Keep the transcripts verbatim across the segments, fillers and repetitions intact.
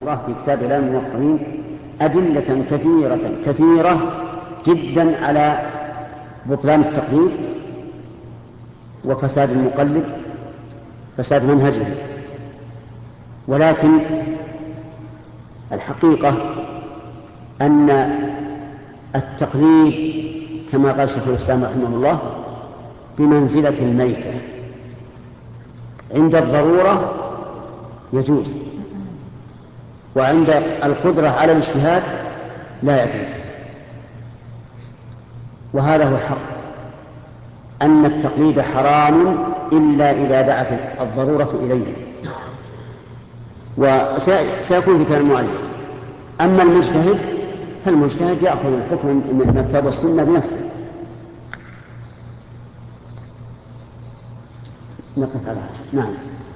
الله في كتاب إعلام الموقعين أدلة كثيرة كثيرة جدا على بطلان التقليد وفساد المقلد، فساد منهجه. ولكن الحقيقة أن التقليد كما قال شيخ الإسلام رحمه الله بمنزلة الميتة، عند الضرورة يجوز، وعند القدرة على الاجتهاد لا يجوز. وهذا هو الحق، أن التقليد حرام إلا إذا دعت الضرورة إليه، وسيكون في كلام المؤلف. أما المجتهد فالمجتهد يأخذ الحكم من الكتاب والسنة بنفسه. نقف على هذا. نعم.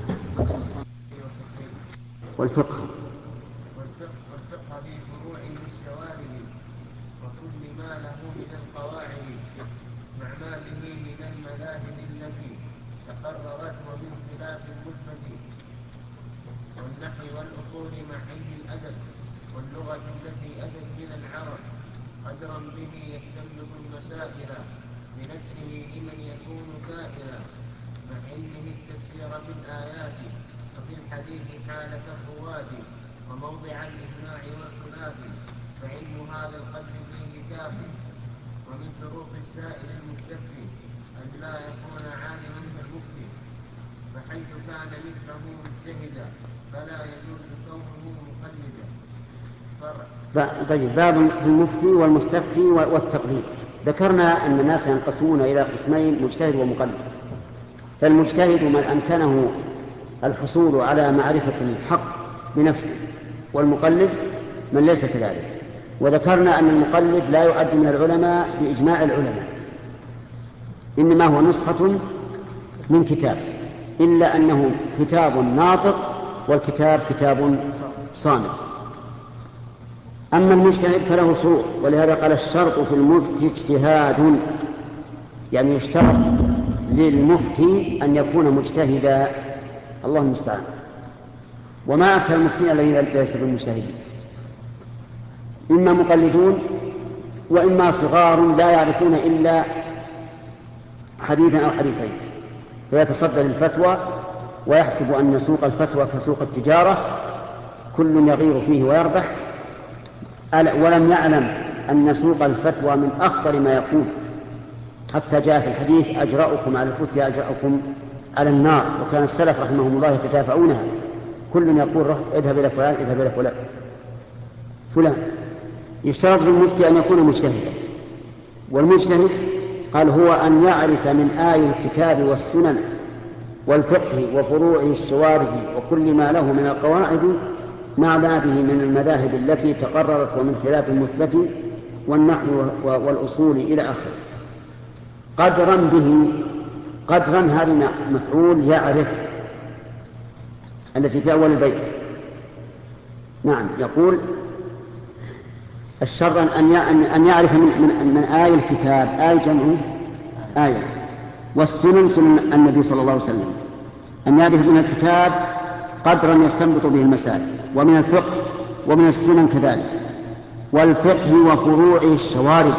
والفقه والفقه في فروع الشوارع وكل ما له من القواعد مع ما به من المذاهب التي تقررت ومن خلاف المثبت، والنحو والأصول مع علم الأدب واللغة التي أتت من العرب قدرا به يستنبط المسائل بنفسه لمن يكون سائلا، مع علمه التفسير بالآيات وفي الحديث حالة الرواد وموضع الإجماع والخلاف، فعلم هذا القدر فيه كافي. ومن شروط السائل المستفتي أن لا يكون عالما كالمفتي، فحيث كان مثله مجتهدا فلا يجوز كونه مقلدا. طيب، باب في المفتي والمستفتي والتقليد. ذكرنا أن الناس ينقسمون إلى قسمين: مجتهد ومقلد. فالمجتهد من أمكنه الحصول على معرفة الحق بنفسه، والمقلد من ليس كذلك. وذكرنا أن المقلد لا يعد من العلماء بإجماع العلماء، إنما هو نسخة من كتاب، إلا أنه كتاب ناطق والكتاب كتاب صامت. أما المجتهد فله شروط، ولهذا قال: الشرط في المفتي اجتهاد، يعني يشترط للمفتي أن يكون مجتهدا. الله المستعان. وما أكثر المفتين الذين ليسوا بالمجتهدين، إما مقلدون وإما صغار لا يعرفون إلا حديثا أو حديثين، فيتصدى للفتوى ويحسب أن سوق الفتوى كسوق التجارة، كل يغير فيه ويربح، ولم يعلم أن سوق الفتوى من أخطر ما يكون، حتى جاء في الحديث: أجرأكم على الفتيا أجرأكم على النار. وكان السلف رحمهم الله يتدافعونها، كل يقول: اذهب إلى فلان اذهب إلى فلان فلان. يشترط للمفتي أن يكون مجتهدا. والمجتهد قال: هو أن يعرف من آي الكتاب والسنن والفقه وفروعه الشوارع وكل ما له من القواعد مع ما به من المذاهب التي تقررت ومن خلاف المثبت والنحو والأصول إلى آخره. قدرا به، قدرا هذا مفعول يعرف التي في أول البيت. نعم، يقول الشرط أن يعرف من, من, من آي الكتاب، آي جمع آية، والسنن سنن النبي صلى الله عليه وسلم، أن يعرف من الكتاب قدرا يستنبط به المسائل، ومن الفقه ومن السنن كذلك، والفقه وفروعه الشوارد،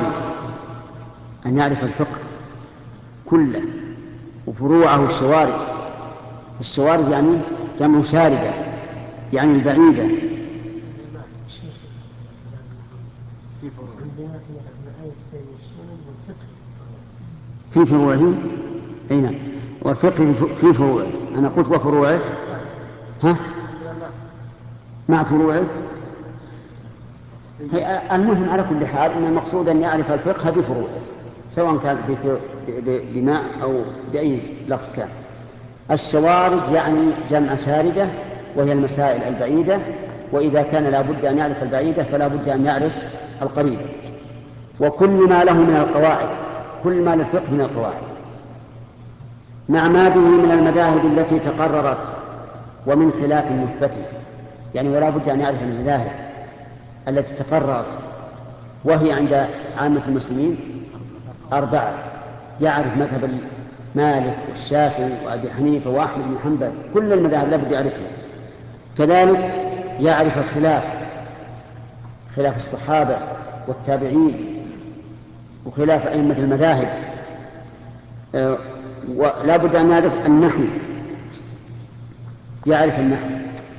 أن يعرف الفقه كله وفروعه الشوارد. الشوارد يعني جمع شاردة، يعني البعيدة. في فروعه، أي نعم، والفقه في فروعه. أنا قلت وفروعه، ها، مع فروعه. المهم على كل حال أن المقصود أن يعرف الفقه بفروعه، سواء كان بماء أو بأي لفظ كان. الشوارد يعني جمع شاردة، وهي المسائل البعيدة، وإذا كان لا بد أن يعرف البعيدة فلا بد أن يعرف القريبة. وكل ما له من القواعد، كل ما للفقه من القواعد مع ما به من المذاهب التي تقررت ومن خلاف المثبت، يعني ولا بد أن يعرف المذاهب التي تقررت، وهي عند عامة المسلمين أربعة. يعرف مذهب مالك والشافعي وأبي حنيفة وأحمد بن حنبل، كل المذاهب لا بد يعرفها. كذلك يعرف الخلاف، خلاف الصحابة والتابعين وخلاف أئمة المذاهب، ولا بد أن يعرف النحو، يعرف النحو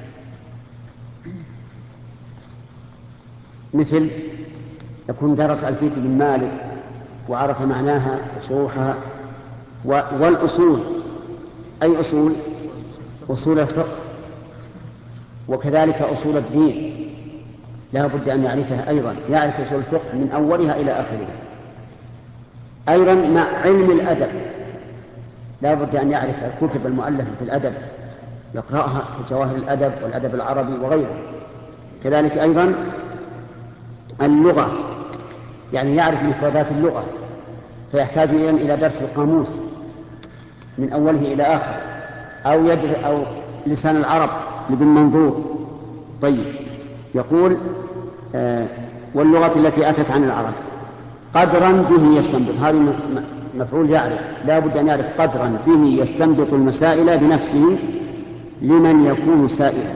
مثل يكون درس ألفية بن مالك وعرف معناها وشروحها، والأصول. أي أصول؟ أصول الفقه، وكذلك أصول الدين لا بد أن يعرفها أيضا، يعرف أصول الفقه من أولها إلى آخرها. أيضا مع علم الأدب لا بد أن يعرف الكتب المؤلفة في الأدب، يقرأها في جواهر الأدب والأدب العربي وغيره. كذلك أيضا اللغة، يعني يعرف مفردات اللغة، فيحتاج إلى درس القاموس من أوله إلى آخر، أو يدرس أو لسان العرب لابن منظور. طيب، يقول آه واللغة التي أتت عن العرب قدرا به يستنبط، هذا مفعول يعرف، لا بد أن يعرف قدرا به يستنبط المسائل بنفسه لمن يكون سائلا.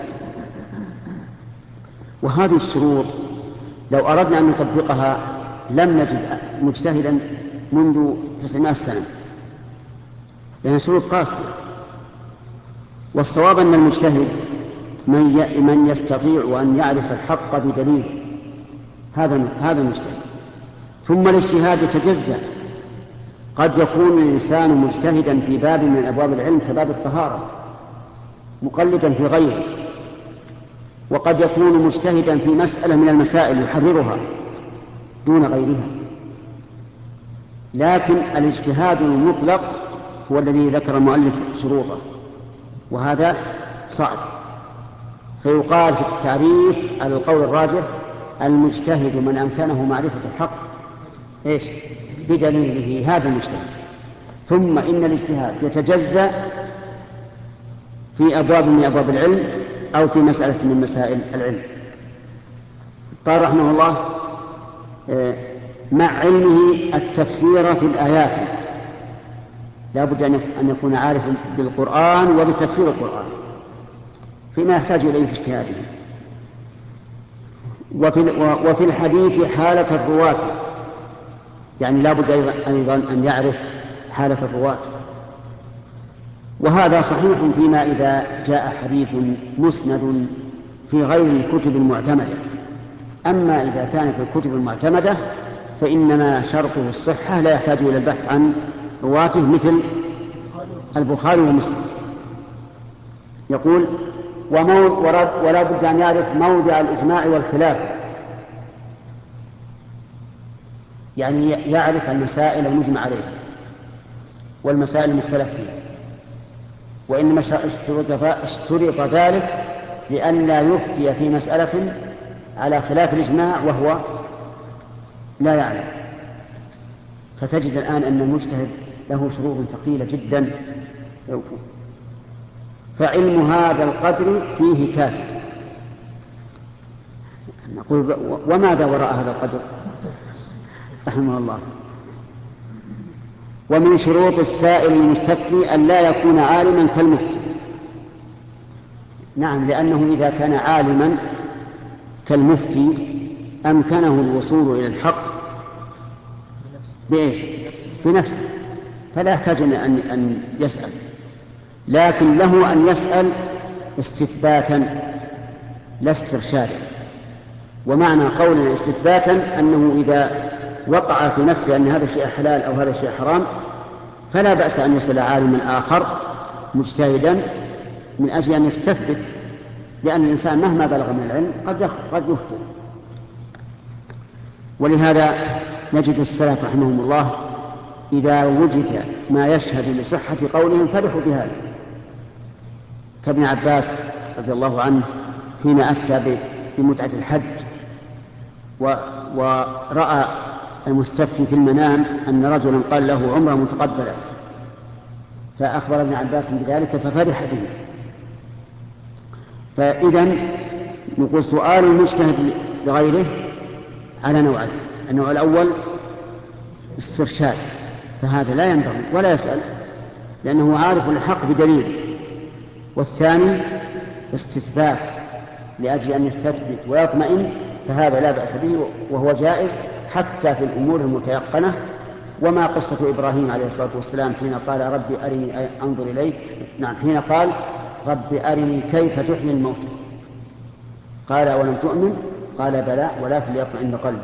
وهذه الشروط لو أردنا أن نطبقها لم نجد مجتهدا منذ تسعمائة سنة، لأنها شروط قاسية. والصواب أن المجتهد من من يستطيع أن يعرف الحق بدليل، هذا هذا المجتهد. ثم الاجتهاد يتجزأ، قد يكون الإنسان مجتهدا في باب من أبواب العلم كباب الطهارة مقلدا في غيره، وقد يكون مجتهدا في مسألة من المسائل يحررها دون غيرها. لكن الاجتهاد المطلق هو الذي ذكر المؤلف شروطه، وهذا صعب. فيقال في التعريف على القول الراجح المجتهد من أمكنه معرفة الحق إيش؟ بدليله، هذا المجتهد. ثم إن الاجتهاد يتجزأ في أبواب من أبواب العلم أو في مسألة من مسائل العلم. قال رحمه الله مع علمه التفسير في الآيات، لا بد أن يكون عارفا بالقرآن وبتفسير القرآن فيما يحتاج إليه في اجتهاده. وفي الحديث حالة الرواة، يعني لا بد أيضا أن يعرف حالة الرواة. وهذا صحيح فيما إذا جاء حديث مسند في غير الكتب المعتمدة. أما إذا كان في الكتب المعتمدة فإنما شرطه الصحة، لا يحتاج إلى البحث عن رواته، مثل البخاري ومسلم. يقول ولا بد أن يعرف موضع الإجماع والخلاف، يعني يعرف المسائل المجمع عليها والمسائل المختلف فيها. وإنما اشترط ذلك لئلا يفتي في مسألة على خلاف الإجماع وهو لا يعلم. فتجد الآن أن المجتهد له شروط ثقيلة جدا يوفو. فعلم هذا القدر فيه كافي. نقول وماذا وراء هذا القدر؟ رحمه الله. ومن شروط السائل المستفتي أن لا يكون عالما كالمفتي. نعم، لأنه إذا كان عالما كالمفتي أمكنه الوصول إلى الحق بإيش؟ بنفسه، فلا يحتاج أن يسأل. لكن له أن يسأل استثباتا لا استرشادا. ومعنى قولنا استثباتا أنه إذا وقع في نفسه أن هذا الشيء حلال أو هذا الشيء حرام فلا بأس أن يسأل عالما آخر مجتهدا من أجل أن يستثبت، لأن الإنسان مهما بلغ من العلم قد يخطئ. ولهذا نجد السلف رحمهم الله إذا وجد ما يشهد لصحة قولهم فرحوا بهذا، كابن عباس رضي الله عنه حين أفتى بمتعة الحج ورأى المستفتي في المنام أن رجلا قال له عمره متقبلة، فأخبر ابن عباس بذلك ففرح به. فإذا نقول سؤال المجتهد لغيره على نوعين: النوع الأول استرشاد، فهذا لا ينبغي ولا يسأل لأنه عارف الحق بدليل. والثاني استثبات، لأجل أن يستثبت ويطمئن فهذا لا بأس به وهو جائز حتى في الأمور المتيقنة. وما قصة إبراهيم عليه الصلاة والسلام حين قال ربي أرني أنظر إليك، نعم حين قال ربي أرني كيف تحيي الموت، قال ولم تؤمن، قال بلى ولكن ليطمئن قلبي.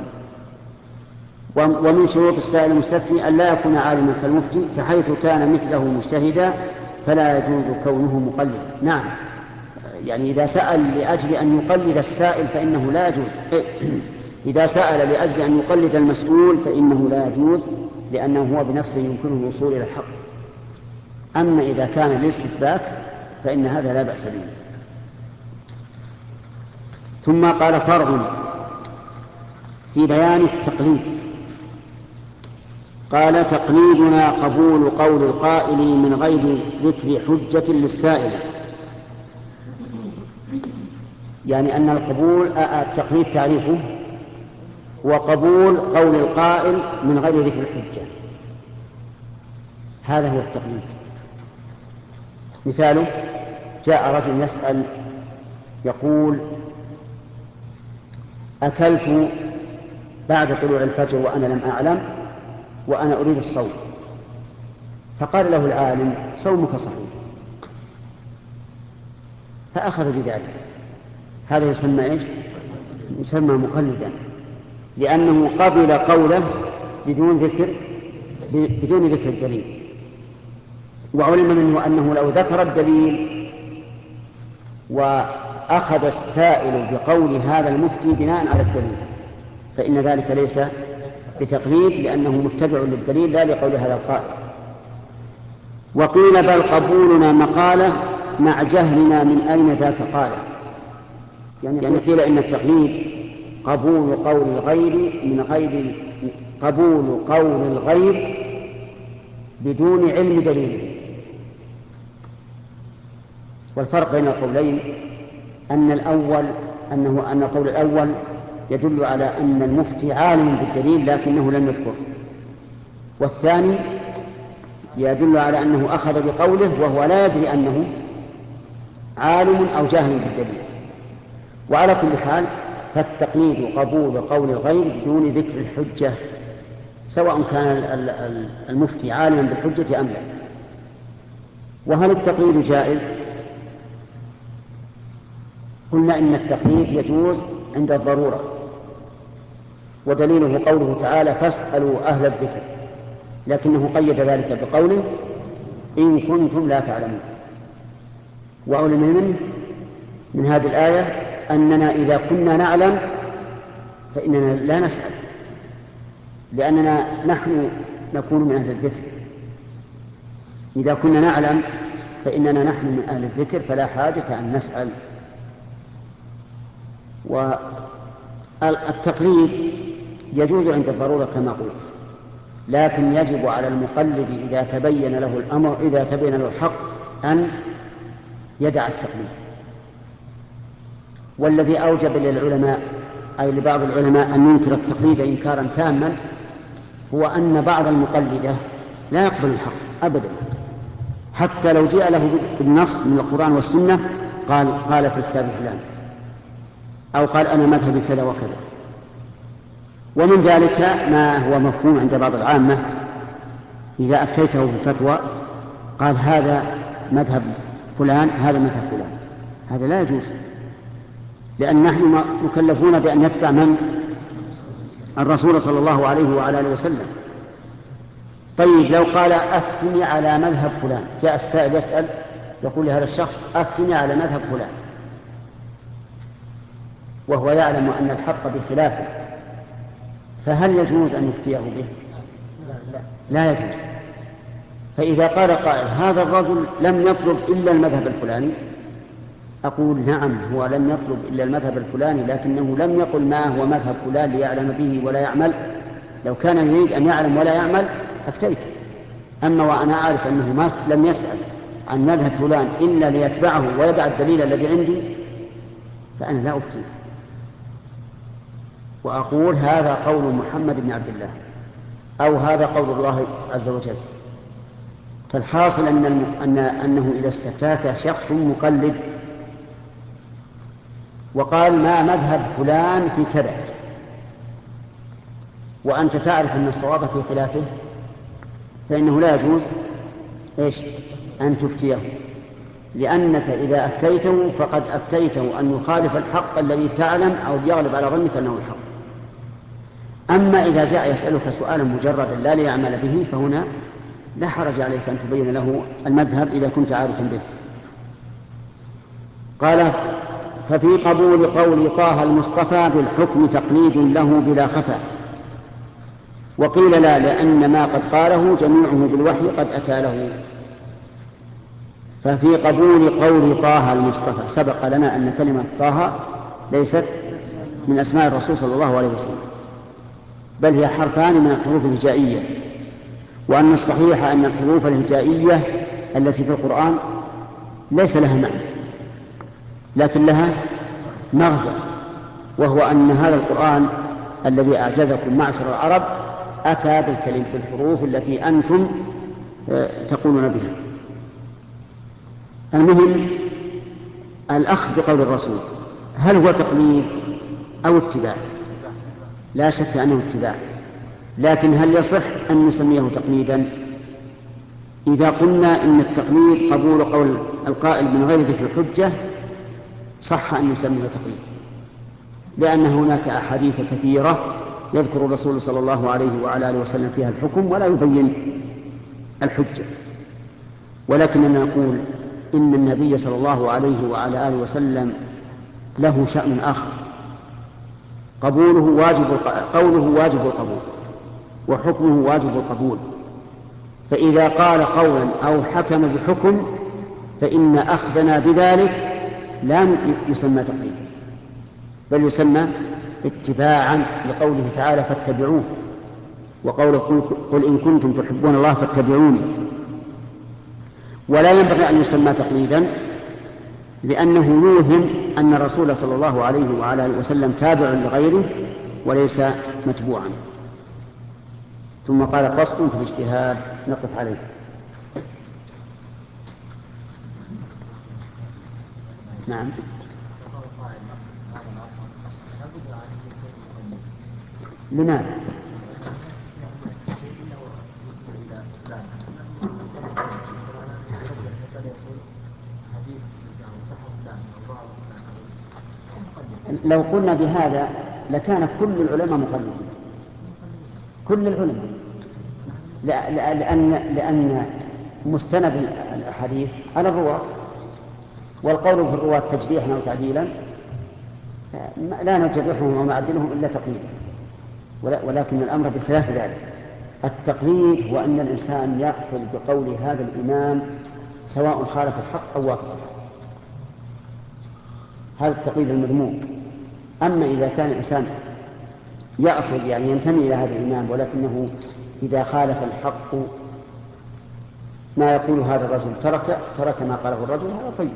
ومن شروط السائل المستفتي أن لا يكون عالما كالمفتي، فحيث كان مثله مجتهدا فلا يجوز كونه مقلدا. نعم، يعني إذا سأل لأجل أن يقلد السائل فإنه لا يجوز، إذا سأل لأجل أن يقلد المسؤول فإنه لا يجوز، لأنه هو بنفسه يمكنه الوصول إلى الحق. أما إذا كان للاستثبات فإن هذا لا بأس به. ثم قال فرع في بيان التقليد، قال تقليدنا قبول قول القائل من غير ذكر حجة للسائل، يعني أن القبول التقليد تعريفه وقبول قول القائل من غير ذكر الحجة، هذا هو التقليد. مثاله جاء رجل يسأل يقول أكلت بعد طلوع الفجر وأنا لم أعلم وأنا أريد الصوم، فقال له العالم صومك صحيح، فأخذ بذلك، هذا يسمى إيش؟ يسمى مقلدا، لأنه قبل قوله بدون ذكر بدون ذكر الدليل، وعلم منه أنه لو ذكر الدليل وأخذ السائل بقول هذا المفتي بناء على الدليل فإن ذلك ليس بتقليد، لأنه متبع للدليل لا لقول هذا القائل. وقيل بل قبولنا مقالة مع جهلنا من أين ذاك قاله، يعني قيل إن التقليد قبول قول الغير من غير قبول قول الغير بدون علم دليله. والفرق بين القولين أن الأول أنه أن القول الأول يدل على أن المفتي عالم بالدليل لكنه لم يذكره، والثاني يدل على أنه أخذ بقوله وهو لا يدري أنه عالم أو جاهل بالدليل. وعلى كل حال فالتقليد قبول قول الغير بدون ذكر الحجة، سواء كان المفتي عالما بالحجة أم لا. وهل التقليد جائز؟ قلنا إن التقليد يجوز عند الضرورة، ودليله قوله تعالى فاسألوا أهل الذكر، لكنه قيد ذلك بقوله إن كنتم لا تعلمون. وعلم منه من هذه الآية أننا إذا كنا نعلم فإننا لا نسأل، لأننا نحن نكون من أهل الذكر. إذا كنا نعلم فإننا نحن من أهل الذكر فلا حاجة أن نسأل. والتقليد يجوز عند الضرورة كما قلت، لكن يجب على المقلد إذا تبين له الأمر إذا تبين له الحق أن يدع التقليد. والذي أوجب للعلماء أي لبعض العلماء أن ينكر التقليد إنكارا تاما هو أن بعض المقلدة لا يقبل الحق أبدا، حتى لو جاء له بالنص من القرآن والسنة قال قال في الكتاب فلان أو قال أنا مذهبي كذا وكذا. ومن ذلك ما هو مفهوم عند بعض العامة إذا أفتيته بالفتوى قال هذا مذهب فلان هذا مذهب فلان، هذا لا يجوز، لأن نحن مكلفون بأن نتبع من؟ الرسول صلى الله عليه وعلى آله وسلم. طيب لو قال أفتني على مذهب فلان، جاء السائل يسأل يقول لهذا الشخص أفتني على مذهب فلان، وهو يعلم أن الحق بخلافه، فهل يجوز أن يفتيه به؟ لا, لا يجوز. فإذا قال قائل هذا الرجل لم يطلب إلا المذهب الفلاني، أقول نعم هو لم يطلب إلا المذهب الفلاني، لكنه لم يقل ما هو مذهب فلان ليعلم به ولا يعمل. لو كان يريد أن يعلم ولا يعمل أفتيت. أما وأنا أعرف أنه ما لم يسأل عن مذهب فلان إلا ليتبعه ويدع الدليل الذي عندي فأنا لا أفتي، وأقول هذا قول محمد بن عبد الله أو هذا قول الله عز وجل. فالحاصل أن أن أنه إذا استفتاك شخص مقلد وقال ما مذهب فلان في كذا، وأنت تعرف أن الصواب في خلافه، فإنه لا يجوز إيش أن تفتيه، لأنك إذا أفتيته فقد أفتيته أن يخالف الحق الذي تعلم أو يغلب على ظنك أنه الحق. أما إذا جاء يسألك سؤالا مجردا لا ليعمل به، فهنا لا حرج عليك أن تبين له المذهب إذا كنت عارفا به. قال ففي قبول قول طه المصطفى بالحكم تقليد له بلا خفا. وقيل لا، لأن ما قد قاله جميعه بالوحي قد أتى له. ففي قبول قول طه المصطفى، سبق لنا أن كلمة طه ليست من أسماء الرسول صلى الله عليه وسلم، بل هي حرفان من الحروف الهجائية، وأن الصحيح أن الحروف الهجائية التي في القرآن ليس لها معنى لكن لها مغزى، وهو أن هذا القرآن الذي أعجزكم معشر العرب أتى بالكلم بالحروف التي أنتم تقولون بها. المهم الأخذ بقول الرسول هل هو تقليد أو اتباع؟ لا شك أنه اتباع، لكن هل يصح أن نسميه تقليدا؟ إذا قلنا إن التقليد قبول قول القائل من غير ذكر الحجة صح أن نسميه تقليد، لأن هناك أحاديث كثيرة يذكر الرسول صلى الله عليه وعلى آله وسلم فيها الحكم ولا يبين الحجة. ولكننا نقول إن النبي صلى الله عليه وعلى آله وسلم له شأن آخر، قبوله واجب قوله واجب القبول وحكمه واجب القبول، فإذا قال قولا أو حكم بحكم فإن أخذنا بذلك لا يسمى تقليدا بل يسمى اتباعا لقوله تعالى فاتبعوه، وقوله قل إن كنتم تحبون الله فاتبعوني. ولا ينبغي أن يسمى تقليدا لأنه يوهم أن الرسول صلى الله عليه وعلى آله وسلم تابع لغيره وليس متبوعا. ثم قال فصل في الاجتهاد، نقف عليه. نعم. لماذا؟ لو قلنا بهذا لكان كل العلماء مقلدين، كل العلماء، لأن, لأن مستند الأحاديث على الرواة، والقول في الرواة تجريحا أو تعديلا لا نجرحهم ونعدلهم إلا تقليدا، ولكن الأمر بخلاف ذلك. التقليد هو أن الإنسان يقفل بقول هذا الإمام سواء خالف الحق أو وافق الحق، هذا التقليد المذموم. أما إذا كان الإنسان يأخذ يعني ينتمي إلى هذا الإمام ولكنه إذا خالف الحق ما يقول هذا الرجل ترك ترك ما قاله الرجل، هذا طيب.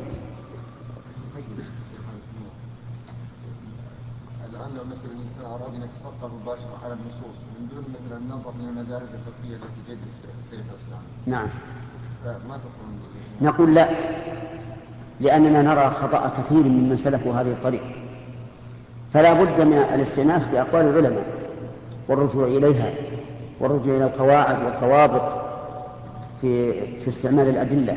الآن لو مثل الإنسان أراد أن يتفقه مباشرة على النصوص من دون مثل النظر من المدارج الفقهية التي جدت في الإسلام، نعم، فما تقول؟ نقول لا، لأننا نرى خطأ كثير ممن سلكوا هذه الطريق، فلا بد من الاستئناس بأقوال العلماء والرجوع إليها والرجوع إلى القواعد والضوابط في في استعمال الأدلة.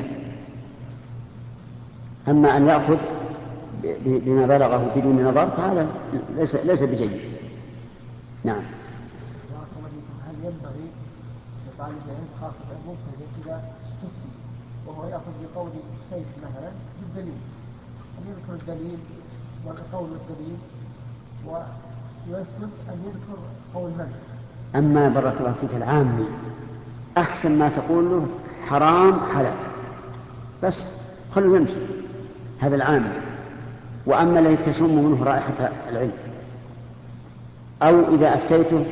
أما أن يأخذ بما بلغه بدون نظر فهذا ليس ليس بجيد. نعم. هل ينبغي لطالب العلم خاصة المبتدئ إذا استفتي وهو يأخذ بقول شيخ مثلا بالدليل أن يذكر الدليل والقول والدليل ويسكت أن يذكر قول من؟ أما بارك الله فيك العامي أحسن ما تقول له حرام حلال بس خلوا يمشي، هذا العامي. وأما الذي تشم منه رائحة العلم أو إذا أفتيته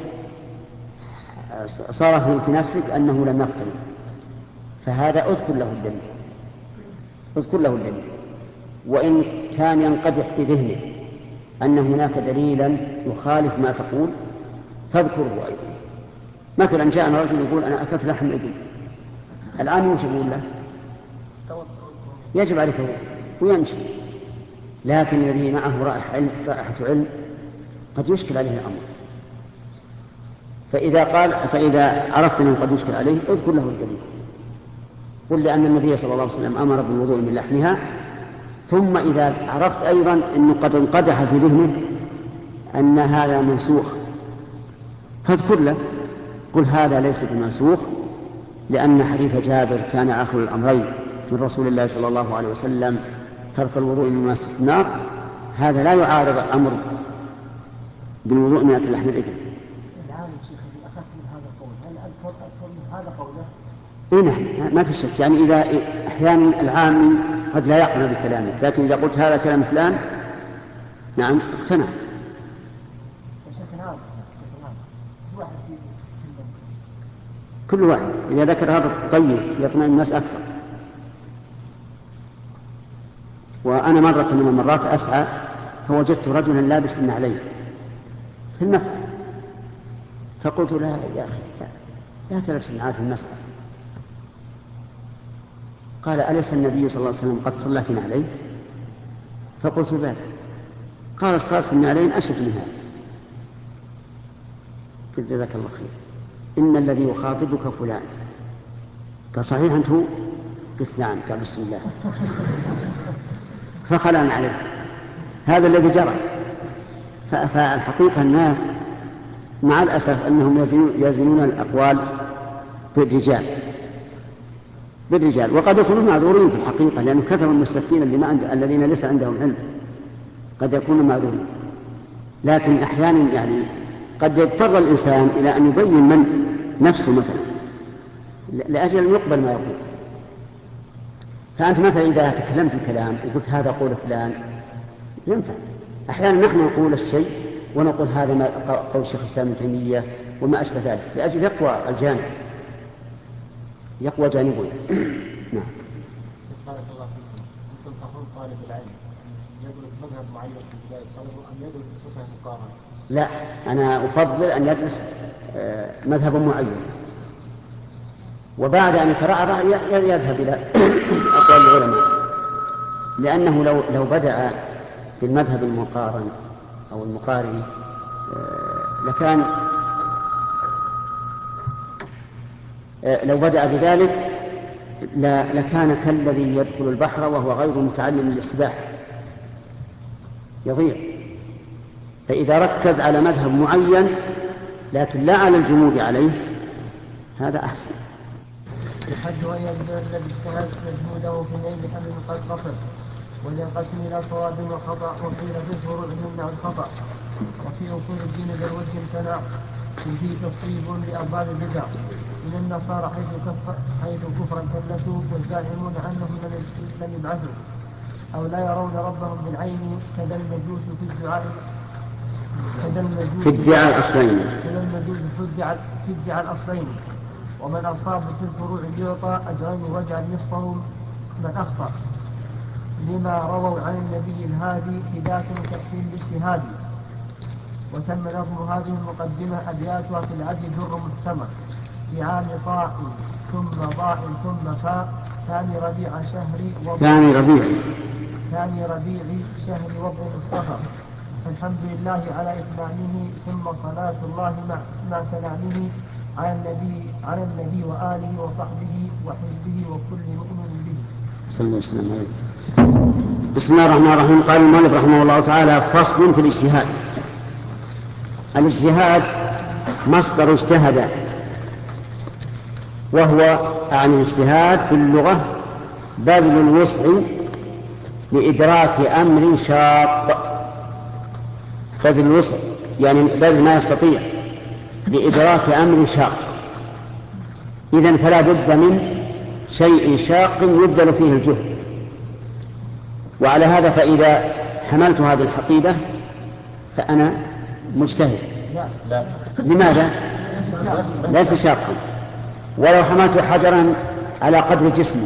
صار في نفسك أنه لم يقتنع، فهذا أذكر له الدليل، اذكر له الدليل، وإن كان ينقدح بذهنك أن هناك دليلا يخالف ما تقول فاذكره أيضا. مثلا جاءنا رجل يقول أنا أكلت لحم الإبل، الآن وش يقول له؟ يجب عليك ويمشي، لكن الذي معه رائحة علم, رائحة علم قد يشكل عليه الأمر. فإذا قال فإذا عرفت أنه قد يشكل عليه اذكر له الدليل. قل لأن النبي صلى الله عليه وسلم أمر بالوضوء من لحمها، ثم إذا عرفت أيضا أنه قد انقدح في ذهنه أن هذا منسوخ فاذكر له، قل هذا ليس بمنسوخ، لأن حديث جابر كان آخر الأمرين من رسول الله صلى الله عليه وسلم ترك الوضوء من ماسة النار، هذا لا يعارض الأمر بالوضوء من أكل لحم الإبل. العالم شيخ اللي أخذت من هذا القول هل أذكر أذكر من هذا قوله؟ إيه نعم ما في شك، يعني إذا أحيانا العام قد لا يقنع بكلامك، لكن إذا قلت هذا كلام فلان نعم اقتنع. كل واحد إذا ذكر هذا طيب يطمئن الناس أكثر. وأنا مرة من المرات أسعى فوجدت رجلا لابس النعلين في المسعى، فقلت له يا أخي لا, لا تلبس النعال في المسعى. قال أليس النبي صلى الله عليه وسلم قد صلى في نعلين؟ فقلت بلى. قال الصلاة في النعلين أشد من هذا. قلت جزاك الله خير، إن الذي يخاطبك فلان. قال صحيح أنت؟ قلت نعم. قال بسم الله. فخلعنا عليه. هذا الذي جرى. فالحقيقة الناس مع الأسف أنهم يزنون الأقوال بالرجال بالرجال وقد يكونوا معذورين في الحقيقة، لأنه كثر المستفتين اللي ما عند... الذين ليس عندهم علم قد يكونوا معذورين، لكن أحيانا يعني قد يضطر الإنسان إلى أن يبين من نفسه مثلا لأجل أن يقبل ما يقول. فأنت مثلا إذا تكلمت الكلام وقلت هذا قول فلان ينفع. أحيانا نحن نقول الشيء ونقول هذا ما قول الشيخ الإسلام ابن تيمية وما أشبه ذلك، لأجل يقوى الجانب يقوى جانبه. نعم. بارك الله فيكم. تنصحون طالب العلم يدرس مذهب معين في البداية أم يدرس فقه مقارنة؟ لا، أنا أفضل أن يدرس مذهب معين وبعد أن يترعرع يذهب إلى أقوال العلماء، لأنه لو لو بدأ بالمذهب المقارن أو المقارن لكان لو بدأ بذلك لكان كالذي يدخل البحر وهو غير متعلم للسباحة يضيع. فإذا ركز على مذهب معين لكن لا على الجمود عليه هذا أحسن. الحد أن يبدأ الذي اجتهد مجهوده في نيل حمل قد قصر، وينقسم إلى صواب وخطأ، وقيل في الفروع يمنع الخطأ، وفي أصول الدين ذا الوجه امتنع، فيه تصويب لأرباب البدع من النصارى حيث كفر حيث كفرا كلسوا والزاعمون أنهم لم يبعثوا أو لا يرون ربهم بالعين كذا المجوس في الدعاء كذا المجوس في الدعاء الأصلين كذا المجوس في الدعاء الأصلين. ومن أصاب في الفروع يعطى أجرين واجعل نصفه من أخطأ، لما رووا عن النبي الهادي في ذات تقسيم الاجتهاد. وتم نظم هذه المقدمة أبياتها في العدل در محتمى في عام طاء ثم ضاء ثم فاء ثاني ربيع شهر ثاني ربيع ثاني ربيع شهر وضع مصطفى. فالحمد لله على إتمامه ثم صلاة الله مع, مع سلامه على النبي على النبي وآله وصحبه وحزبه وكل مؤمن به صلى الله عليه وسلم. بسم الله الرحمن الرحيم. قال المؤلف رحمه الله تعالى: فصل في الاجتهاد. الاجتهاد مصدر اجتهد، وهو عن الاجتهاد في اللغة بذل الوسع لإدراك أمر شاق. بذل الوسع يعني بذل ما يستطيع لإدراك أمر شاق، إذن فلا بد من شيء شاق يبذل فيه الجهد. وعلى هذا فإذا حملت هذه الحقيبة فأنا مجتهد. لا. لا. لماذا؟ ليس شاقا. ولو حملت حجرا على قدر جسمي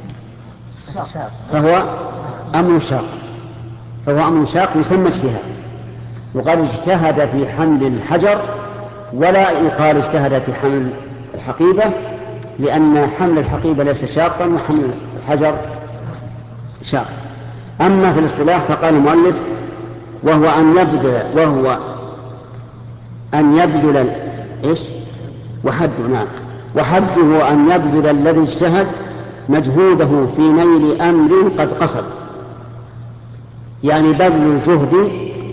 فهو أمر شاق فهو أمر شاق يسمى اجتهاد. وقال اجتهد في حمل الحجر ولا يقال اجتهد في حمل الحقيبة، لأن حمل الحقيبة ليس شاقا وحمل الحجر شاق. أما في الاصطلاح فقال المؤلف وهو أن يبذل وهو أن يبذل إيش وحد نعم وحده أن يبذل الذي اجتهد مجهوده في نيل أمر قد قصد، يعني بذل الجهد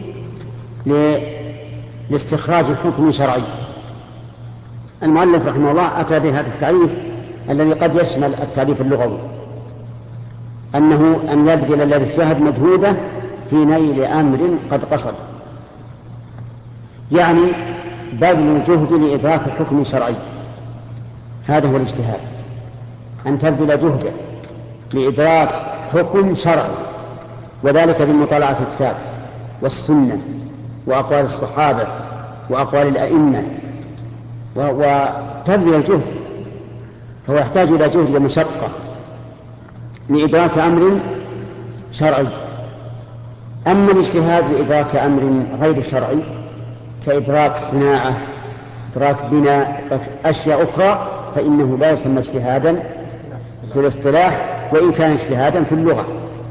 لاستخراج حكم شرعي. المؤلف رحمه الله أتى بهذا التعريف الذي قد يشمل التعريف اللغوي، أنه أن يبذل الذي اجتهد مجهوده في نيل أمر قد قصد، يعني بذل الجهد لإدراك حكم شرعي، هذا هو الاجتهاد، أن تبذل جهدا لإدراك حكم شرعي، وذلك بمطالعة الكتاب والسنة وأقوال الصحابة وأقوال الأئمة، وتبذل الجهد، فهو يحتاج إلى جهد ومشقة لإدراك أمر شرعي. أما الاجتهاد لإدراك أمر غير شرعي كإدراك صناعة، إدراك بناء، أشياء أخرى، فإنه لا يسمى اجتهادا في الاصطلاح وإن كان اجتهادا في اللغة.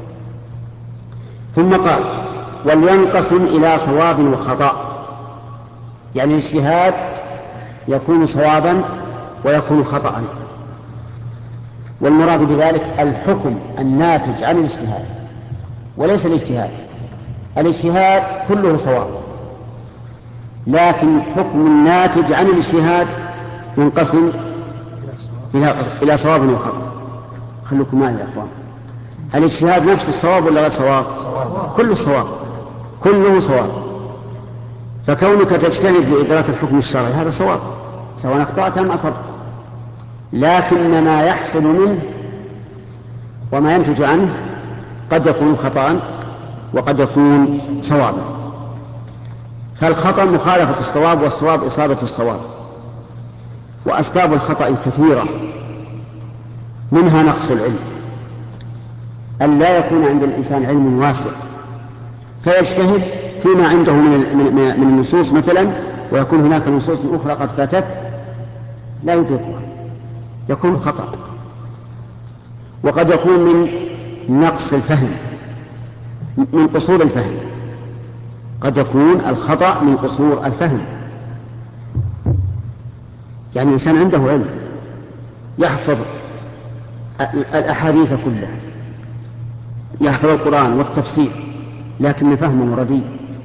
ثم قال ولينقسم إلى صواب وخطأ، يعني الاجتهاد يكون صوابا ويكون خطأ، والمراد بذلك الحكم الناتج عن الاجتهاد وليس الاجتهاد. الاجتهاد كله صواب، لكن حكم الناتج عن الاجتهاد ينقسم إلى صواب وخطأ. خلوكم معي يا أخوان، الاجتهاد نفس الصواب ولا غير صواب؟ كله صواب، كله صواب. فكونك تجتهد لإدراك الحكم الشرعي هذا صواب سواء أخطأت أم أصبت، لكن ما يحصل منه وما ينتج عنه قد يكون خطأ وقد يكون صوابا. فالخطأ مخالفة الصواب والصواب إصابة الصواب. وأسباب الخطأ كثيرة، منها نقص العلم، أن لا يكون عند الإنسان علم واسع فيجتهد فيما عنده من النصوص مثلا، ويكون هناك نصوص أخرى قد فاتت لا يدركها، يكون خطأ. وقد يكون من نقص الفهم، من قصور الفهم، قد يكون الخطأ من قصور الفهم. يعني الإنسان عنده علم يحفظ الأحاديث كلها، يحفظ القرآن والتفسير، لكن فهمه رديء،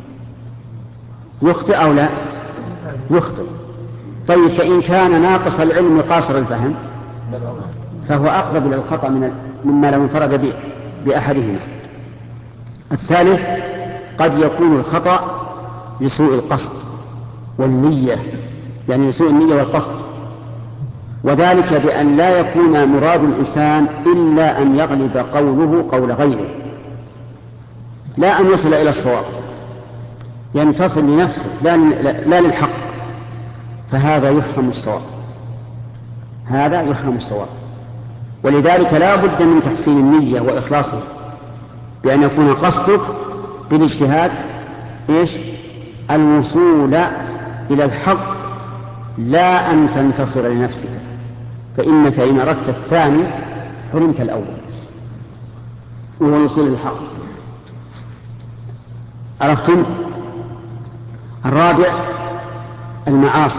يخطئ أو لا يخطئ. طيب فإن كان ناقص العلم قاصر الفهم فهو أقرب إلى الخطأ من مما لو انفرد بأحدهما. الثالث قد يكون الخطأ لسوء القصد والنية، يعني لسوء النية والقصد، وذلك بأن لا يكون مراد الإنسان إلا أن يغلب قوله قول غيره، لا أن يصل إلى الصواب، ينتصر لنفسه لا, لا للحق، فهذا يحرم الصواب، هذا يحرم الصواب. ولذلك لا بد من تحسين النية وإخلاصها، بأن يكون قصدك بالاجتهاد إيش؟ الوصول إلى الحق، لا أن تنتصر لنفسك، فإنك إن أردت الثاني حرمت الأول، وهو الوصول للحق. عرفتم؟ الرابع المعاصي.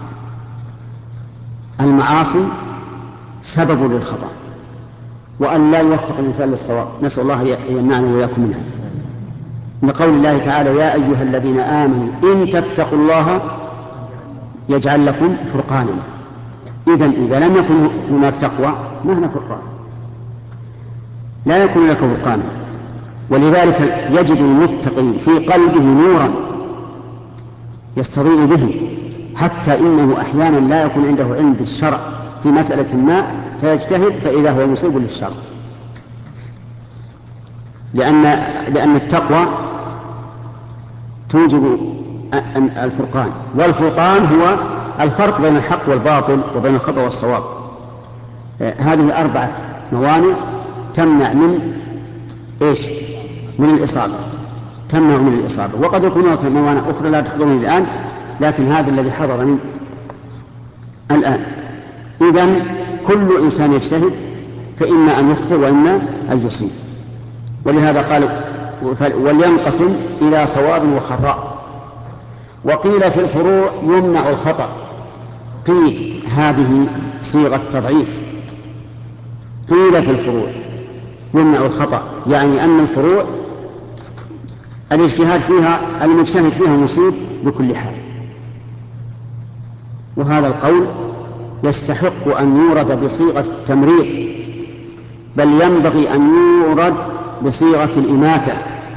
المعاصي سبب للخطأ، وأن لا يوفق الإنسان للصواب، نسأل الله يمنعنا وإياكم منها. لقول الله تعالى يا أيها الذين آمنوا إن تتقوا الله يجعل لكم فرقانا. إذن إذا لم يكن هناك تقوى ما هنا فرقان، لا يكون لك فرقانا. ولذلك يجد المتقي في قلبه نورا يستضيء به، حتى إنه أحيانا لا يكون عنده علم بالشرع في مسألة ما فيجتهد فإذا هو مصيب للشرع، لأن لأن التقوى توجب الفرقان، والفرقان هو الفرق بين الحق والباطل وبين الخطأ والصواب. هذه أربعة موانع تمنع من إيش؟ من الإصابة، تمنع من الإصابة. وقد يكون هناك موانع أخرى لا تحضرني الآن، لكن هذا الذي حضرني الآن. إذن كل إنسان يجتهد فإما أن يخطئ وإما أن يصيب. ولهذا قال ولينقسم إلى صواب وخطأ. وقيل في الفروع يمنع الخطأ، قيل هذه صيغة تضعيف، قيل في الفروع يمنع الخطأ، يعني أن الفروع الاجتهاد فيها المجتهد فيها مصيب بكل حال. وهذا القول يستحق أن يورد بصيغة التمريض، بل ينبغي أن يورد بصيغة الإماتة،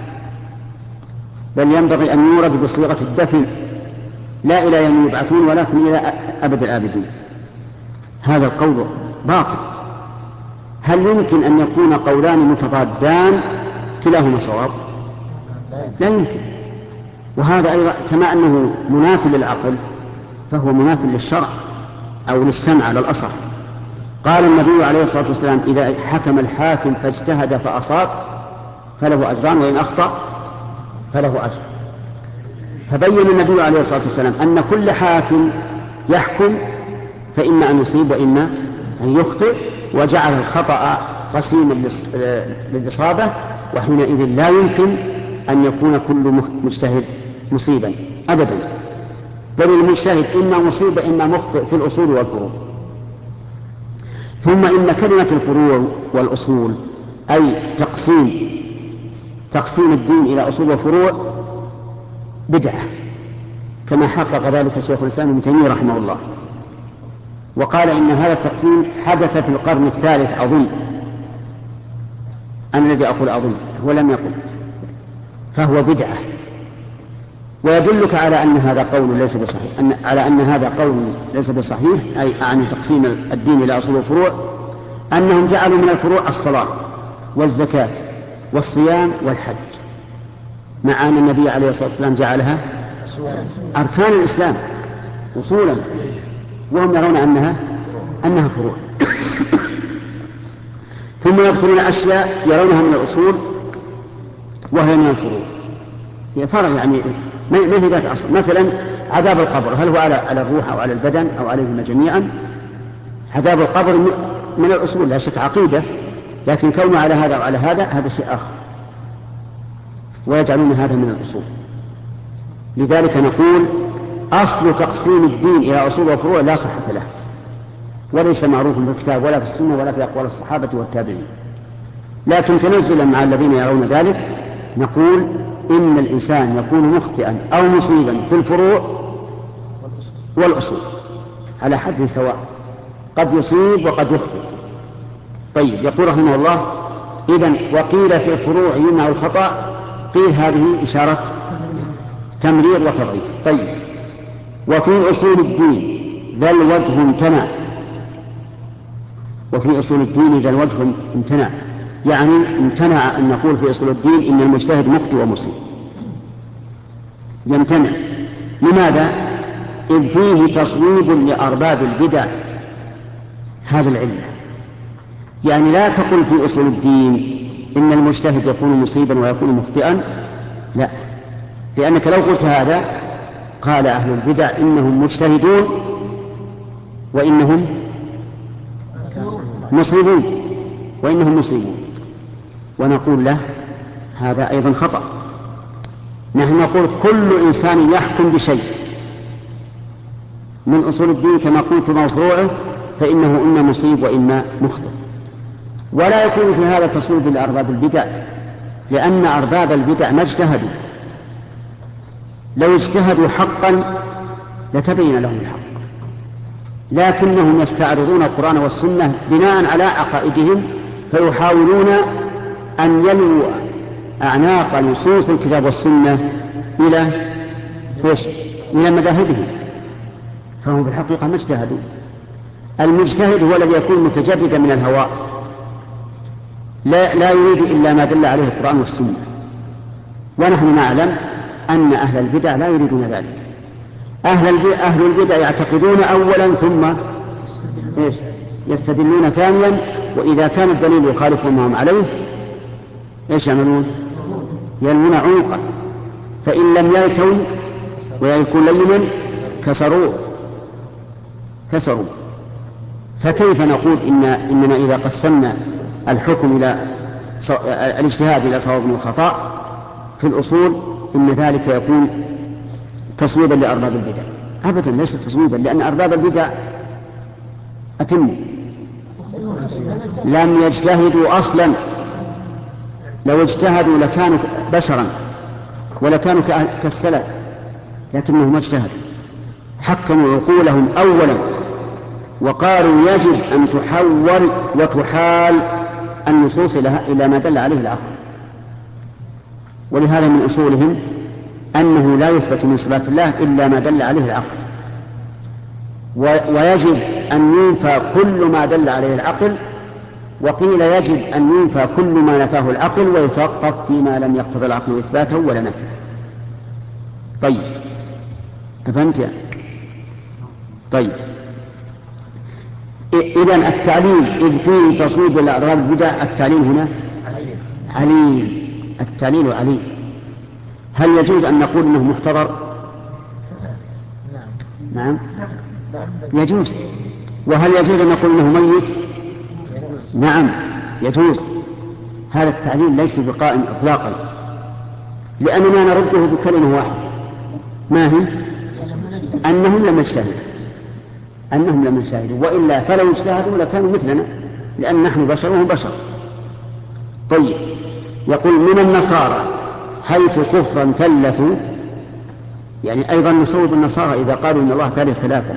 بل ينبغي أن يورد بصيغة الدفن، لا إلى يوم يبعثون ولكن إلى أبد الآبدين. هذا القول باطل. هل يمكن أن يكون قولان متضادان كلاهما صواب؟ لا يمكن. وهذا أيضا كما أنه مناف للعقل فهو مناف للشرع أو للسمع على الأصح. قال النبي عليه الصلاة والسلام إذا حكم الحاكم فاجتهد فأصاب فله أجران وإن أخطأ فله أجر. فبين النبي عليه الصلاة والسلام أن كل حاكم يحكم فإما أن يصيب وإما أن يخطئ، وجعل الخطأ قسيما للإصابة، وحينئذ لا يمكن أن يكون كل مجتهد مصيبا أبدا، بل المجتهد إما مصيب إما مخطئ في الأصول والفروع. ثم إن كلمة الفروع والأصول أي تقسيم تقسيم الدين إلى أصول وفروع بدعة، كما حقق ذلك شيخ الإسلام ابن تيمية رحمه الله، وقال إن هذا التقسيم حدث في القرن الثالث أظن، أنا الذي أقول أظن ولم يقل، فهو بدعة. ويدلك على أن هذا قول ليس بصحيح، أن على أن هذا قول ليس بصحيح، أي عن تقسيم الدين إلى أصول وفروع، أنهم جعلوا من الفروع الصلاة والزكاة والصيام والحج، مع أن النبي عليه الصلاة والسلام جعلها أركان الإسلام أصولا، وهم يرون أنها أنها فروع. ثم يذكرون أشياء يرونها من الأصول وهي من الفروع، هي فرع يعني ما هي ذات أصل. مثلا عذاب القبر، هل هو على على الروح أو على البدن أو عليهما جميعا؟ عذاب القبر من الأصول لا شك عقيدة، لكن كونه على هذا وعلى هذا هذا شيء آخر، ويجعلون هذا من الأصول. لذلك نقول أصل تقسيم الدين إلى أصول وفروع لا صحة له، وليس معروف في الكتاب ولا في السنة ولا في أقوال الصحابة والتابعين. لكن تنزلا مع الذين يرون ذلك نقول إن الإنسان يكون مخطئا أو مصيبا في الفروع والأصول على حد سواء، قد يصيب وقد يخطئ. طيب، يقول رحمه الله إذن وقيل في الفروع يمنع الخطأ، قيل هذه إشارة تمرير وتضعيف. طيب، وفي أصول الدين ذا الوجه امتنع، وفي أصول الدين ذا الوجه امتنع، يعني امتنع أن نقول في أصول الدين إن المجتهد مخطئ ومصيب، يمتنع. لماذا؟ إذ فيه تصويب لأرباب البدع، هذا العلة. يعني لا تقل في أصول الدين إن المجتهد يكون مصيبا ويكون مخطئا، لا، لأنك لو قلت هذا قال أهل البدع إنهم مجتهدون وإنهم مصيبون وإنهم مصيبون، ونقول له هذا أيضا خطأ. نحن نقول كل إنسان يحكم بشيء من أصول الدين كما قلت موضوعه فإنه إما مصيب وإما مخطئ، ولا يكون في هذا تصويب لأرباب البدع، لأن أرباب البدع ما اجتهدوا، لو اجتهدوا حقا لتبين لهم الحق، لكنهم يستعرضون القرآن والسنة بناء على عقائدهم، فيحاولون أن يلووا أعناق نصوص الكتاب والسنة إلى إيش؟ إلى مذاهبهم، فهم في الحقيقة ما اجتهدوا. المجتهد هو الذي يكون متجردا من الهواء، لا, لا يريد إلا ما دل عليه القرآن والسنة، ونحن نعلم أن أهل البدع لا يريدون ذلك. أهل, أهل البدع يعتقدون أولا ثم إيش؟ يستدلون ثانيا، وإذا كان الدليل يخالف ما هم عليه إيش يعملون؟ يلمون عنقا، فإن لم يلتوا ويكون لينا كسروا كسروا فكيف نقول إن إننا إذا قسمنا الحكم إلى الاجتهاد إلى صواب وخطأ في الأصول إن ذلك يكون تصويبا لأرباب البدع. أبدا ليس تصويبا، لأن أرباب البدع أتموا لم يجتهدوا أصلا. لو اجتهدوا لكانوا بشرا ولكانوا كالسلف، لكنهم ما اجتهدوا، حكموا عقولهم أولا وقالوا يجب أن تحول وتحال النصوص إلى ما دل عليه العقل. ولهذا من أصولهم أنه لا يثبت من صفات الله إلا ما دل عليه العقل، ويجب أن ينفى كل ما دل عليه العقل، وقيل يجب أن ينفى كل ما نفاه العقل ويتوقف فيما لم يقتضي العقل إثباته ولا نفيه. طيب فهمت يعني؟ طيب إذن التعليل إذ فيه تصويب الأعراب البدع، التعليل هنا عليل، التعليل عليل. هل يجوز أن نقول أنه محتضر؟ نعم يجوز. وهل يجوز أن نقول أنه ميت؟ نعم يجوز. هذا التعليل ليس بقائم إطلاقا، لأننا نرده بكلمة واحدة، ما هي؟ أنهم لم يجتهدوا، أنهم لم يجتهدوا، وإلا فلو اجتهدوا لكانوا مثلنا، لأن نحن بشر وهم بشر. طيب يقول من النصارى حيث كفرا ثلثوا، يعني أيضا نصوب النصارى إذا قالوا إن الله ثالث ثلاثة.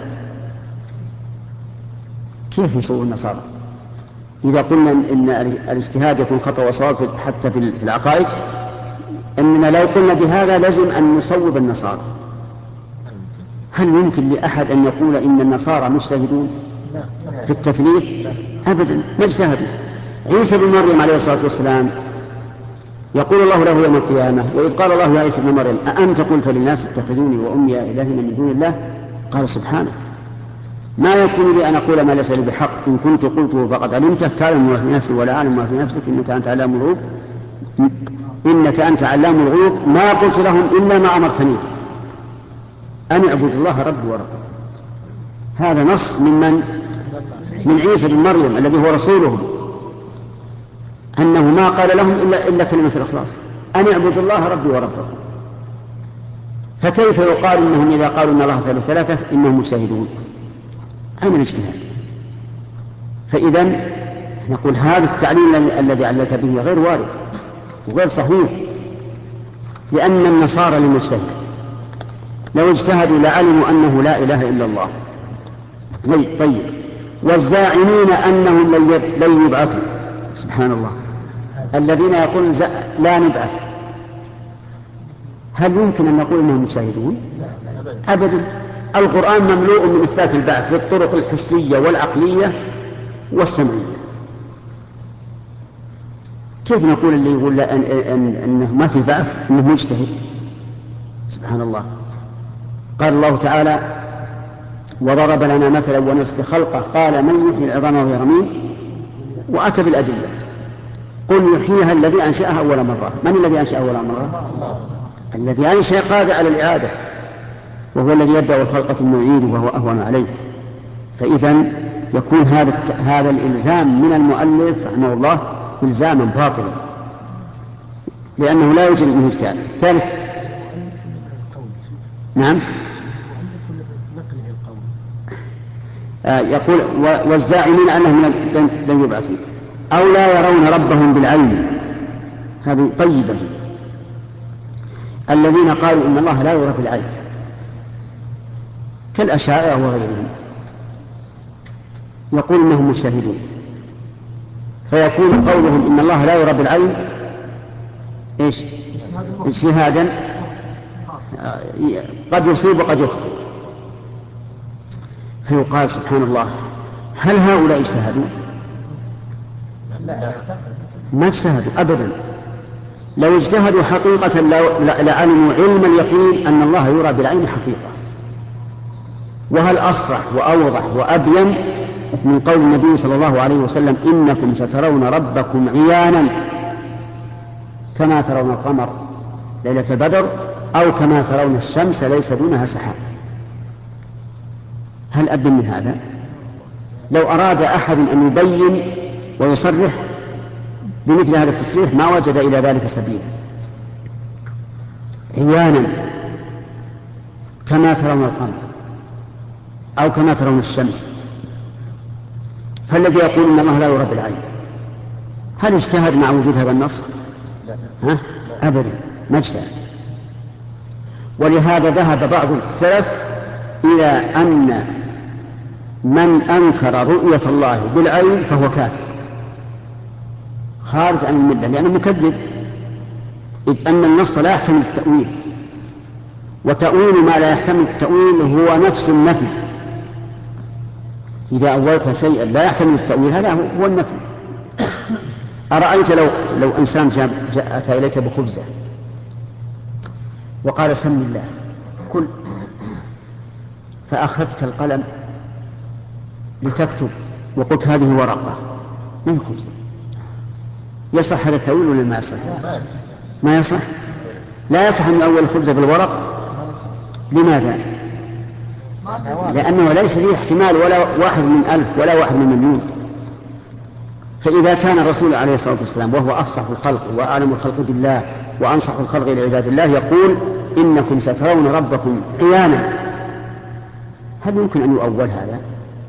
كيف نصوب النصارى إذا قلنا إن الاجتهاد يكون خطأ وصواب حتى في العقائد؟ إننا لو قلنا بهذا لازم أن نصوب النصارى. هل يمكن لأحد أن يقول إن النصارى مجتهدون في التثليث؟ أبدا ما اجتهدوا. عيسى بن مريم عليه الصلاة والسلام يقول الله له يوم القيامة وإذ قال الله يا عيسى بن مريم أأنت قلت للناس اتخذوني وأمي إلهين من دون الله؟ قال سبحانك ما يكون لي أن أقول ما ليس لي بحق، إن كنت قلته فقد علمته، تعلم ما في نفسي ولا أعلم ما في نفسك، إنك أنت علام الغيوب إنك أنت علام الغيوب ما قلت لهم إلا ما أمرتني أن اعبد الله ربي وربكم. هذا نص من من؟ من عيسى بن مريم الذي هو رسولهم، أنه ما قال لهم إلا, إلا كلمة الإخلاص أن اعبد الله ربي وربكم. فكيف يقال إنهم إذا قالوا إن الله ثالث ثلاثة إنهم مجتهدون؟ أين الاجتهاد؟ فإذا نقول هذا التعليل الذي علت به غير وارد وغير صحيح، لأن النصارى لم يجتهدوا، لو اجتهدوا لعلموا أنه لا إله إلا الله. طيب والزاعمين أنهم لن يبعثوا، سبحان الله، الذين يقولون لا نبعث، هل يمكن أن نقول إنهم مجتهدون؟ أبدا. القرآن مملوء من إثبات البعث بالطرق الحسية والعقلية والسمعية. كيف نقول اللي يقول إن إن إنه ما في بعث إنه مجتهد؟ سبحان الله. قال الله تعالى وضرب لنا مثلا ونسي خلقه قال من يحيي العظام وهي رميم، وأتى بالأدلة. قل يحييها الذي أنشأها أول مرة. من الذي أنشأها أول مرة؟ الذي أنشأ قادر على الإعادة، وهو الذي يبدأ الخلقة ثم يعيده وهو أهون عليه. فإذا يكون هذا هذا الإلزام من المؤلف رحمه الله إلزاما باطلا، لأنه لا يوجد منه اجتهاد. ثالث نعم آه يقول والزاعمين أنهم لن يبعثوا أو لا يرون ربهم بالعين، هذه طيبة. الذين قالوا إن الله لا يرى بالعين كالأشاعرة وغيرهم يقول إنهم مجتهدون، فيكون قولهم إن الله لا يرى بالعين إيش؟ اجتهادا قد يصيب وقد يخطئ. فيقال سبحان الله هل هؤلاء اجتهدوا؟ ما اجتهدوا أبدا. لو اجتهدوا حقيقة لعلموا علم اليقين أن الله يرى بالعين حقيقة. وهل أصرح وأوضح وأبين من قول النبي صلى الله عليه وسلم إنكم سترون ربكم عيانا كما ترون القمر ليلة البدر أو كما ترون الشمس ليس دونها سحاب. هل أبين من هذا؟ لو أراد أحد أن يبين ويصرح بمثل هذا التصريح ما وجد إلى ذلك سبيلا عيانا كما ترون القمر أو كما ترون الشمس. فالذي يقول إن الله لا يرى بالعين هل اجتهد مع وجود هذا النص؟ ها؟ أبدا ما اجتهد. ولهذا ذهب بعض السلف إلى أن من أنكر رؤية الله بالعين فهو كافر خارج عن الملة لأنه مكذب، إذ أن النص لا يحتمل التأويل، وتأويل ما لا يحتمل التأويل هو نفس النفي. إذا أولت شيئا لا يحتمل التأويل هذا هو النفي. أرأيت لو, لو إنسان جاء أتى إليك بخبزة وقال سم الله كل، فأخذت القلم لتكتب وقلت هذه ورقة من خبزة، يصح هذا التأويل ولا ما يصح؟ ما يصح. لا يصح أن أول الخبزة بالورق. لماذا؟ لأنه ليس فيه احتمال ولا واحد من ألف ولا واحد من مليون. فإذا كان الرسول عليه الصلاة والسلام وهو أفصح الخلق وأعلم الخلق بالله وأنصح الخلق إلى عباد الله يقول إنكم سترون ربكم عيانا، هل يمكن أن يؤول هذا؟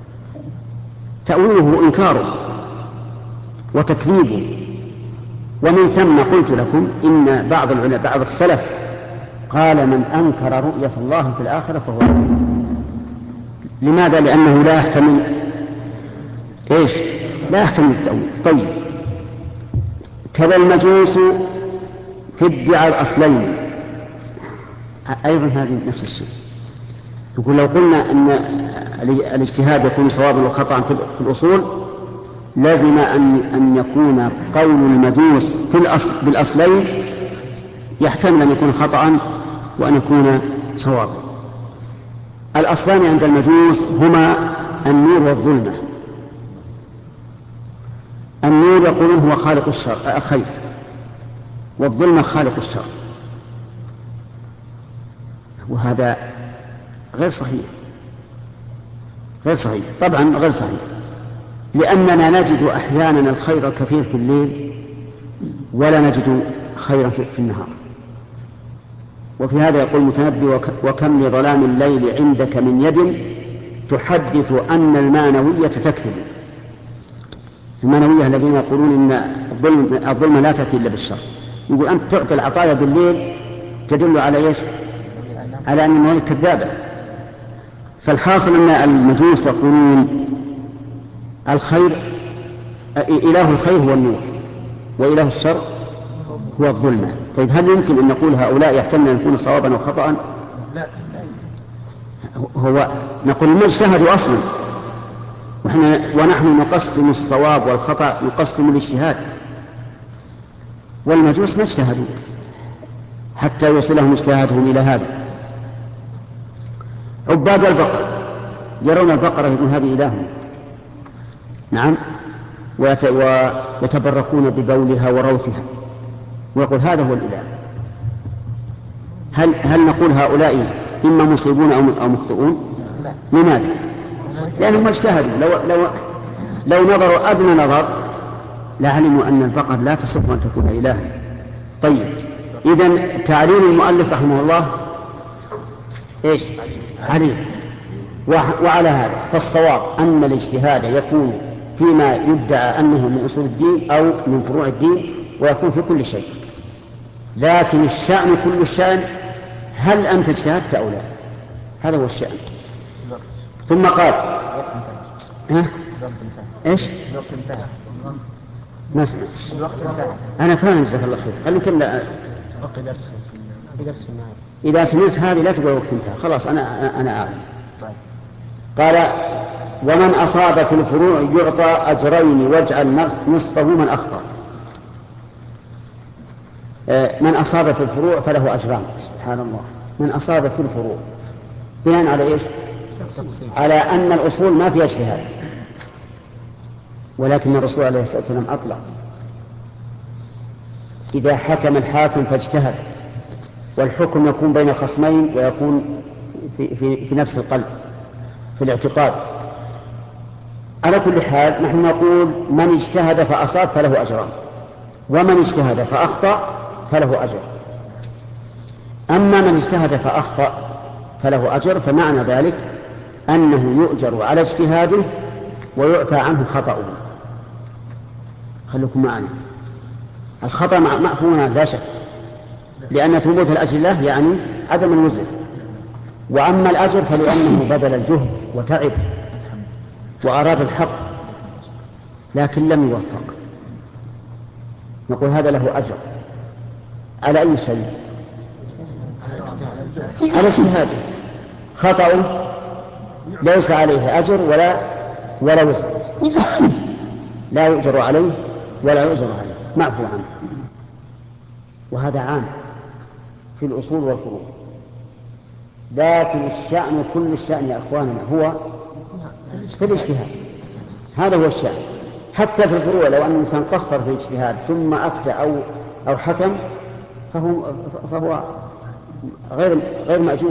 تأويله إنكاره وتكذيبه. ومن ثم قلت لكم إن بعض العلماء بعض السلف قال من أنكر رؤية الله في الآخرة فهو كافر. لماذا؟ لأنه لا يحتمل إيش؟ لا يحتمل التأويل. طيب كذا المجوس في ادعاء الأصلين أيضا هذه نفس الشيء. يقول لو قلنا أن الاجتهاد يكون صوابا وخطأ في الأصول لازم أن, أن يكون قول المجوس في الأصل بالأصلين يحتمل أن يكون خطأ وأن يكون صوابا. الأصلان عند المجوس هما النور والظلمة. النور يقولون هو خالق الشر الخير، والظلمة خالق الشر، وهذا غير صحيح. غير صحيح طبعا غير صحيح، لأننا نجد أحيانا الخير الكثير في الليل ولا نجد خيرا في النهار. وفي هذا يقول المتنبي وكم لظلام الليل عندك من يد تحدث أن المانوية تكذب. المانوية الذين يقولون إن الظلم الظلمة لا تأتي إلا بالشر. يقول أنت تعطي العطايا بالليل تدل على إيش؟ على أن المانوية كذابة. فالحاصل أن المجوس يقولون الخير إله الخير هو النور وإله الشر هو الظلمة. طيب هل يمكن أن نقول هؤلاء يحتمل أن يكون صوابا أو خطأ؟ لا. هو نقول ما اجتهدوا أصلا، ونحن, ونحن نقسم الصواب والخطأ نقسم الاجتهاد، والمجوس ما اجتهدوا حتى يوصلهم اجتهادهم إلى هذا. عباد البقر يرون البقرة يقول هذه إلههم، نعم، ويتبركون ببولها وروثها ويقول هذا هو الإله. هل, هل نقول هؤلاء إما مصيبون أو مخطئون؟ لماذا؟ لأنهم اجتهدوا. لو, لو, لو نظروا أدنى نظر لعلموا أن البقر لا تصح أن تكون إلها. طيب إذن تعليل المؤلف رحمه الله إيش؟ عليه. وعلى هذا فالصواب أن الاجتهاد يكون فيما يدعى أنه من أصول الدين أو من فروع الدين، ويكون في كل شيء. لكن الشأن كل الشأن هل أنت اجتهدت أو لا؟ هذا هو الشأن. ثم قال ها؟ إيش؟ ما اسمع. أنا فاهم جزاك الله خير. خلينا نكمل. إذا سمعت هذه لا تقول وقت انتهى، خلاص أنا أنا أعلم. قال ومن أصاب في الفروع يعطى أجرين واجعل نصفه من أخطأ. من أصاب في الفروع فله أجران. سبحان الله. من أصاب في الفروع بناء على إيش؟ على أن الأصول ما فيها اجتهاد، ولكن الرسول عليه الصلاة والسلام أطلق إذا حكم الحاكم فاجتهد، والحكم يكون بين خصمين ويكون في, في, في نفس القلب في الاعتقاد. على كل حال نحن نقول من اجتهد فأصاب فله أجران، ومن اجتهد فأخطأ فله أجر. أما من اجتهد فأخطأ فله أجر، فمعنى ذلك أنه يؤجر على اجتهاده ويعفى عنه خطأه. خليكم معنا، الخطأ معفو عنه لا شك، لأن ثبوت الأجر له يعني عدم الوزر. وأما الأجر فلأنه بذل الجهد وتعب وأراد الحق لكن لم يوفق، نقول هذا له أجر على أي شيء؟ على اجتهاده. خطأه ليس عليه أجر ولا ولا وزر، لا يؤجر عليه ولا يؤجر عليه، معفو عنه. وهذا عام في الأصول والفروع، لكن الشأن كل الشأن يا أخواننا هو في الاجتهاد، هذا هو الشأن. حتى في الفروع لو أن الإنسان قصر في الاجتهاد ثم أفتى أو أو حكم فهو فهو غير غير مأجور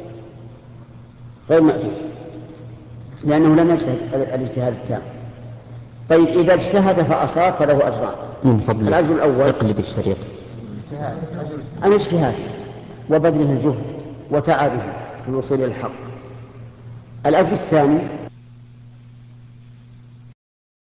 غير مأجور لأنه لم يجتهد الاجتهاد التام. طيب إذا اجتهد فأصاب فله أجران. من فضل الأجر الأول اقلب الشريط عن اجتهاد وبذله الجهد وتعبه في الوصول إلى الحق. الأجر الثاني